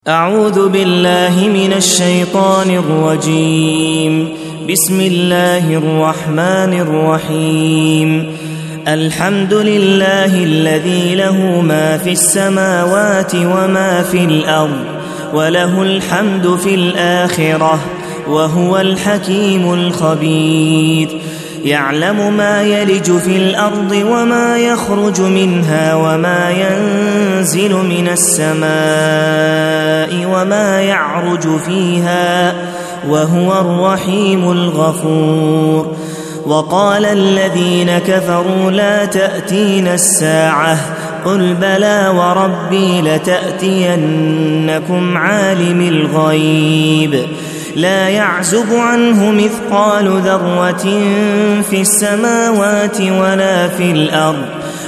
أعوذ بالله من الشيطان الرجيم. بسم الله الرحمن الرحيم. الحمد لله الذي له ما في السماوات وما في الأرض وله الحمد في الآخرة وهو الحكيم الخبير. يعلم ما يلج في الأرض وما يخرج منها وما ينزل من السماء وما يعرج فيها وهو الرحيم الغفور. وقال الذين كفروا لا تأتينا الساعة قل بلى وربي لتأتينكم عالم الغيب لا يعزب عنه مثقال ذرة في السماوات ولا في الأرض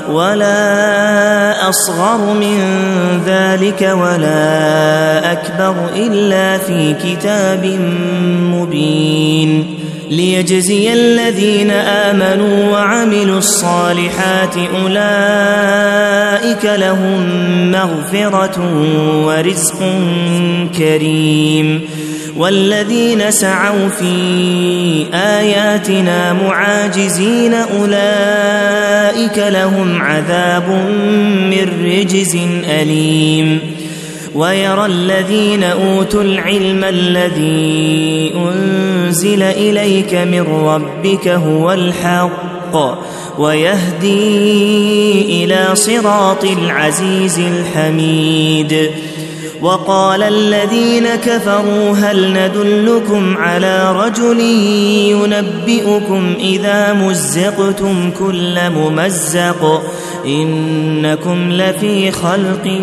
ولا أصغر من ذلك ولا أكبر إلا في كتاب مبين ليجزي الذين آمنوا وعملوا الصالحات أولئك لهم مغفرة ورزق كريم. والذين سعوا في آياتنا معاجزين أولئك لهم عذاب من رجز أليم. ويرى الذين أوتوا العلم الذي أنزل إليك من ربك هو الحق ويهدي إلى صراط العزيز الحميد. وقال الذين كفروا هل ندلكم على رجل ينبئكم إذا مزقتم كل ممزق إنكم لفي خلق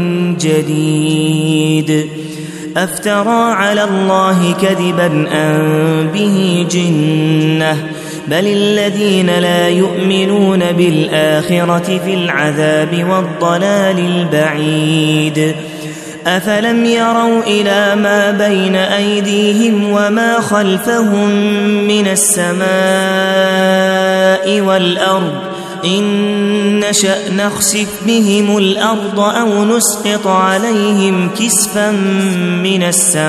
جديد. أفترى على الله كذبا أم به جنة بل الذين لا يؤمنون بالآخرة في العذاب والضلال البعيد. أفلم يروا إلى ما بين أيديهم وما خلفهم من السماء والأرض إن نشأ نخسف بهم الأرض أو نسقط عليهم كسفا من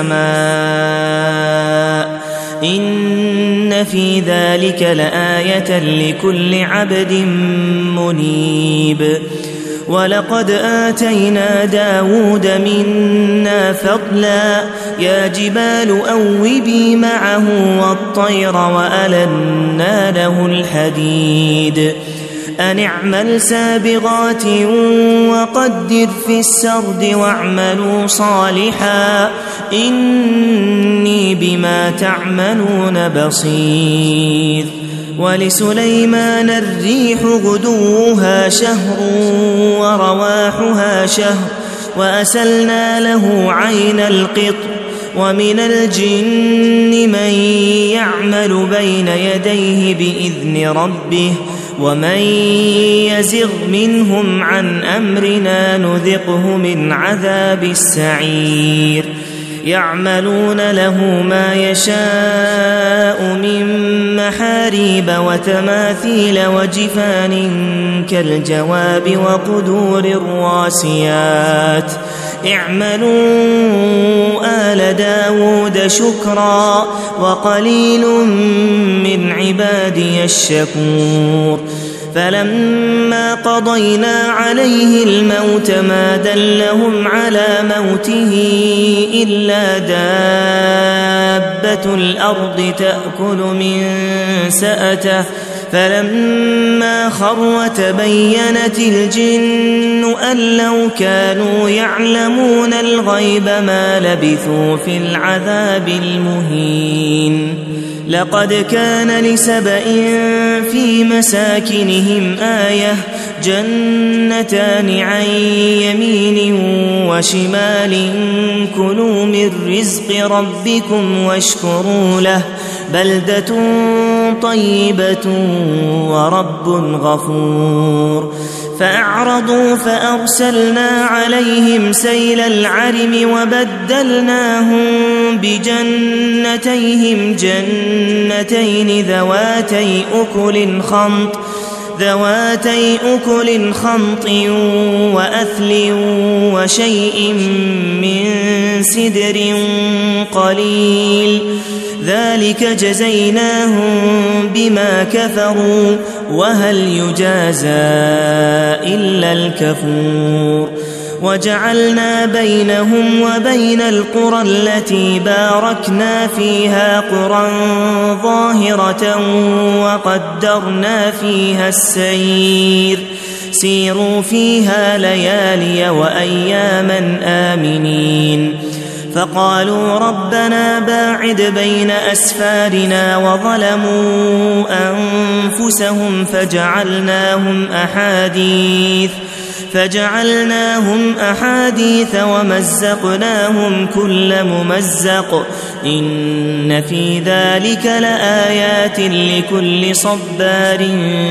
السماء إن في ذلك لآية لكل عبد منيب. ولقد آتينا داود منا فضلا يا جبال أوبي معه والطير وألنا له الحديد أن اعمل سابغات وقدر في السرد واعملوا صالحا إني بما تعملون بصير. ولسليمان الريح غدوها شهر ورواحها شهر وأسلنا له عين القطر. ومن الجن من يعمل بين يديه بإذن ربه ومن يزغ منهم عن أمرنا نذقه من عذاب السعير. يعملون له ما يشاء من محاريب وتماثيل وجفان كالجواب وقدور الراسيات اعملوا آل داود شكرا وقليل من عبادي الشكور. فلما قضينا عليه الموت ما دلهم على موته إلا دابة الأرض تأكل من سأته فلما خر تبينت الجن أن لو كانوا يعلمون الغيب ما لبثوا في العذاب المهين. لقد كان لسبإ في مساكنهم آية جنتان عن يمين وشمال كلوا من رزق ربكم واشكروا له بلدة طيبة ورب غفور. فأعرضوا فأرسلنا عليهم سيل العرم وبدلناهم بجنتيهم جنتين ذواتي أكل خمط ذواتي أكل خمط وأثل وشيء من سدر قليل ذلك جزيناهم بما كفروا وهل يجازى إلا الكفور وجعلنا بينهم وبين القرى التي باركنا فيها قرى ظاهرة وقدرنا فيها السير سيروا فيها ليالي وأياما آمنين فقالوا ربنا باعد بين أسفارنا وظلموا أنفسهم فجعلناهم أحاديث ومزقناهم كل ممزق إن في ذلك لآيات لكل صبار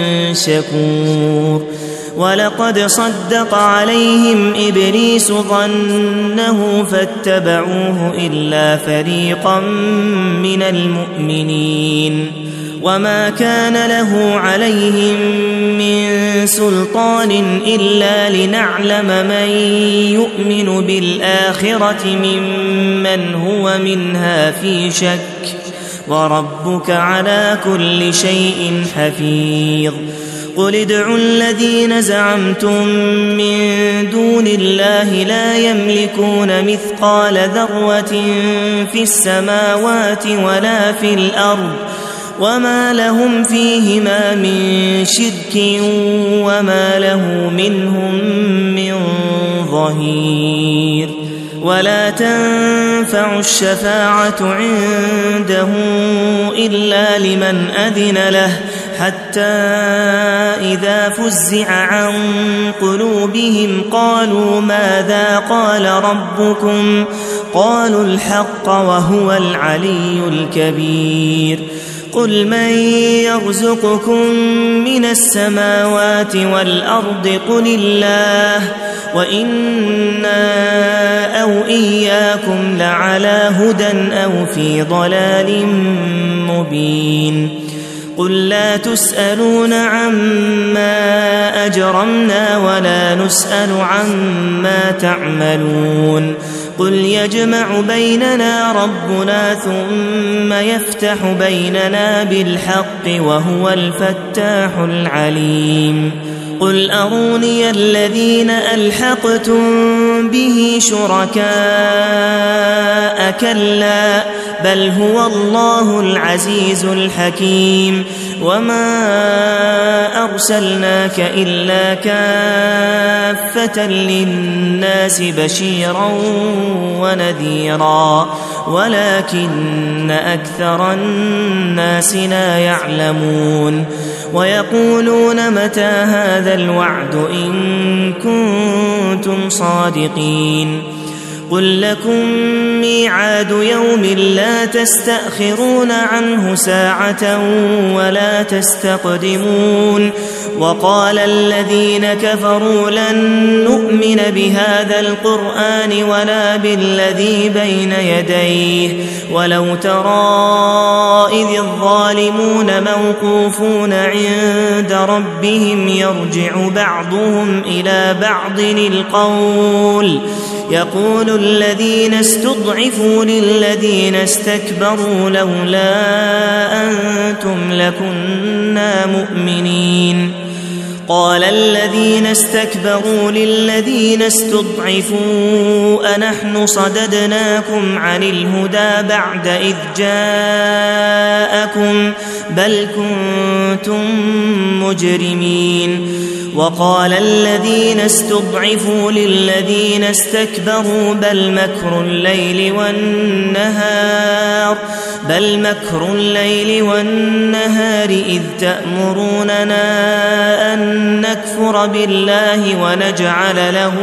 شكور ولقد صدق عليهم إبليس ظنه فاتبعوه إلا فريقا من المؤمنين وما كان له عليهم من سلطان إلا لنعلم من يؤمن بالآخرة ممن هو منها في شك وربك على كل شيء حفيظ قل ادعوا الذين زعمتم من دون الله لا يملكون مثقال ذرة في السماوات ولا في الأرض وما لهم فيهما من شرك وما له منهم من ظهير ولا تنفع الشفاعة عنده إلا لمن أذن له حتى إذا فزع عن قلوبهم قالوا ماذا قال ربكم قالوا الحق وهو العلي الكبير قل من يرزقكم من السماوات والأرض قل الله وإنا أو إياكم لعلى هدى أو في ضلال مبين قل لا تسألون عما أجرمنا ولا نسأل عما تعملون قل يجمع بيننا ربنا ثم يفتح بيننا بالحق وهو الفتاح العليم قل أروني الذين ألحقتم به شركاء كلا بل هو الله العزيز الحكيم وما أرسلناك إلا كافة للناس بشيرا ونذيرا ولكن أكثر الناس لا يعلمون ويقولون متى هذا الوعد إن كنتم صادقين قل لكم ميعاد يوم لا تستأخرون عنه ساعة ولا تستقدمون وقال الذين كفروا لن نؤمن بهذا القرآن ولا بالذي بين يديه ولو ترى إذ الظالمون موقوفون عند ربهم يرجع بعضهم إلى بعض القول يقول الذين استضعفوا للذين استكبروا لولا أنتم لكنا مؤمنين قال الذين استكبروا للذين استضعفوا أنحن صددناكم عن الهدى بعد إذ جاءكم بل كنتم مجرمين وقال الذين استضعفوا للذين استكبروا بل مكر الليل والنهار إذ تأمروننا أن نكفر بالله ونجعل له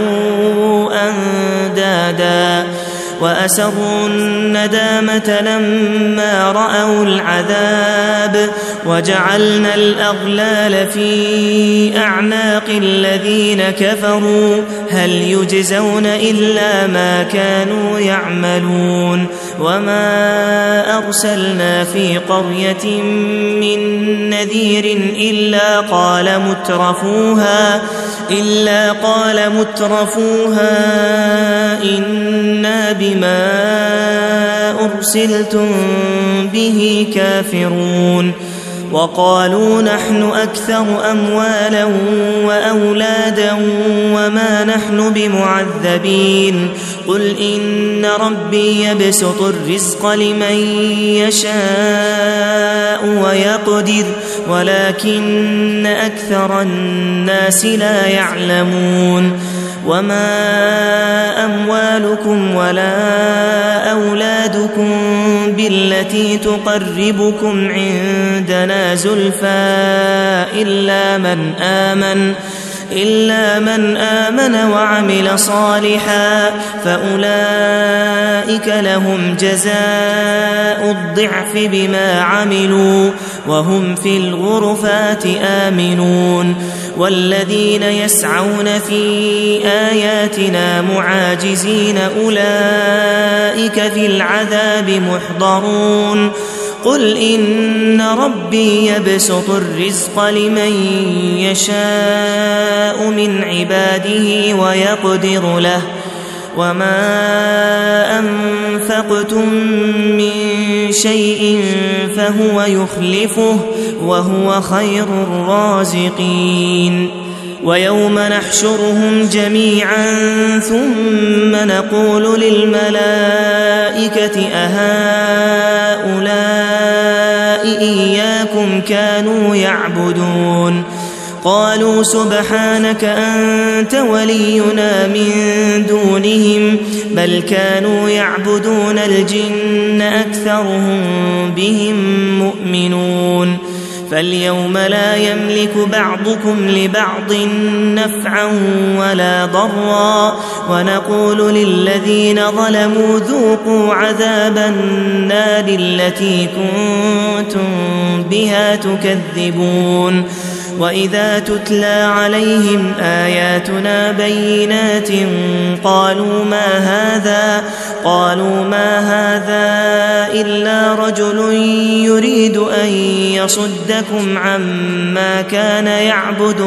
أندادا وأسروا الندامة لما رأوا العذاب وجعلنا الأغلال في أعناق الذين كفروا هل يجزون إلا ما كانوا يعملون وما أرسلنا في قرية من نذير إلا قال مترفوها إنا بما أرسلتم به كافرون وقالوا نحن أكثر أموالا وأولادا وما نحن بمعذبين قل إن ربي يبسط الرزق لمن يشاء ويقدر ولكن أكثر الناس لا يعلمون وما أموالكم ولا أولادكم بالتي تقربكم عندنا زلفى إلا من آمن وعمل صالحا فأولئك لهم جزاء الضعف بما عملوا وهم في الغرفات آمنون والذين يسعون في آياتنا معاجزين أولئك في العذاب محضرون قل إن ربي يبسط الرزق لمن يشاء من عباده ويقدر له وما أنفقتم من شيء فهو يخلفه وهو خير الرازقين ويوم نحشرهم جميعا ثم نقول للملائكة أهؤلاء إياكم كانوا يعبدون قالوا سبحانك أنت ولينا من دونهم بل كانوا يعبدون الجن أكثرهم بهم مؤمنون فاليوم لا يملك بعضكم لبعض نفعا ولا ضرا ونقول للذين ظلموا ذوقوا عذاب النار التي كنتم بها تكذبون وإذا تتلى عليهم آياتنا بينات قالوا ما هذا إلا رجل يريد أن يصدكم عما كان يعبد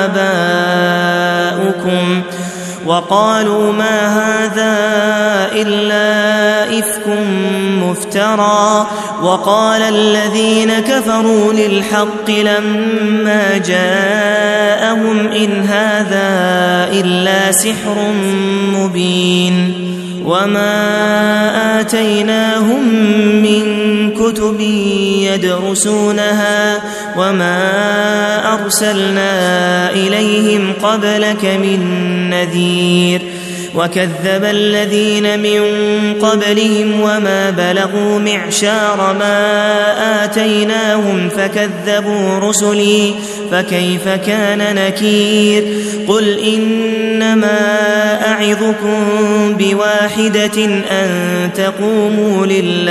آباؤكم وقالوا ما هذا إلا إفك مفترى وقال الذين كفروا للحق لما جاءهم إن هذا إلا سحر مبين وما آتيناهم من كتب يدرسونها وما أرسلنا إليهم قبلك من نذير وكذب الذين من قبلهم وما بلغوا معشار ما آتيناهم فكذبوا رسلي فكيف كان نكير قل إنما أعظكم بواحدة أن تقوموا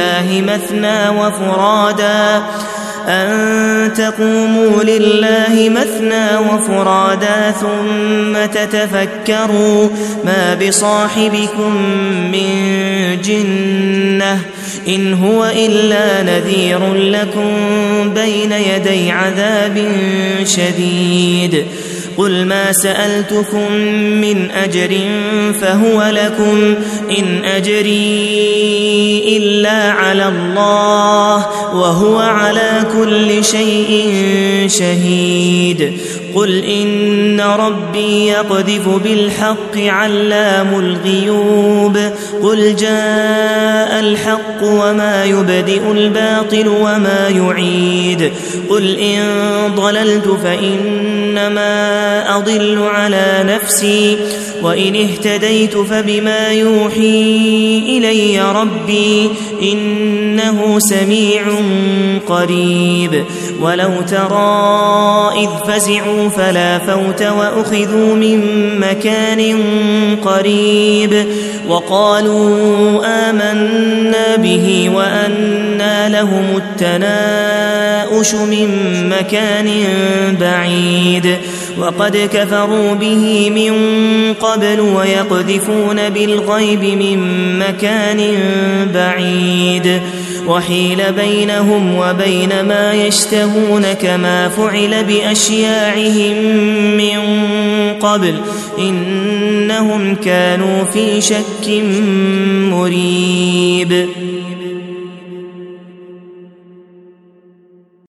لله مثنى وفرادا ثم تتفكروا ما بصاحبكم من جنة إن هو إلا نذير لكم بين يدي عذاب شديد قل ما سألتكم من أجر فهو لكم إن أجري إلا على الله وهو على كل شيء شهيد قل إن ربي يقذف بالحق علام الغيوب قل جاء الحق وما يبدئ الباطل وما يعيد قل إن ضللت فإنما أضل على نفسي وإن اهتديت فبما يوحي إلي ربي إنه سميع قريب ولو ترى إذ فزعوا فلا فوت وأخذوا من مكان قريب وقالوا آمنا به وأنى لهم التناؤش من مكان بعيد وقد كفروا به من قبل ويقذفون بالغيب من مكان بعيد وحيل بينهم وبين ما يشتهون كما فعل بأشياعهم من قبل إنهم كانوا في شك مريب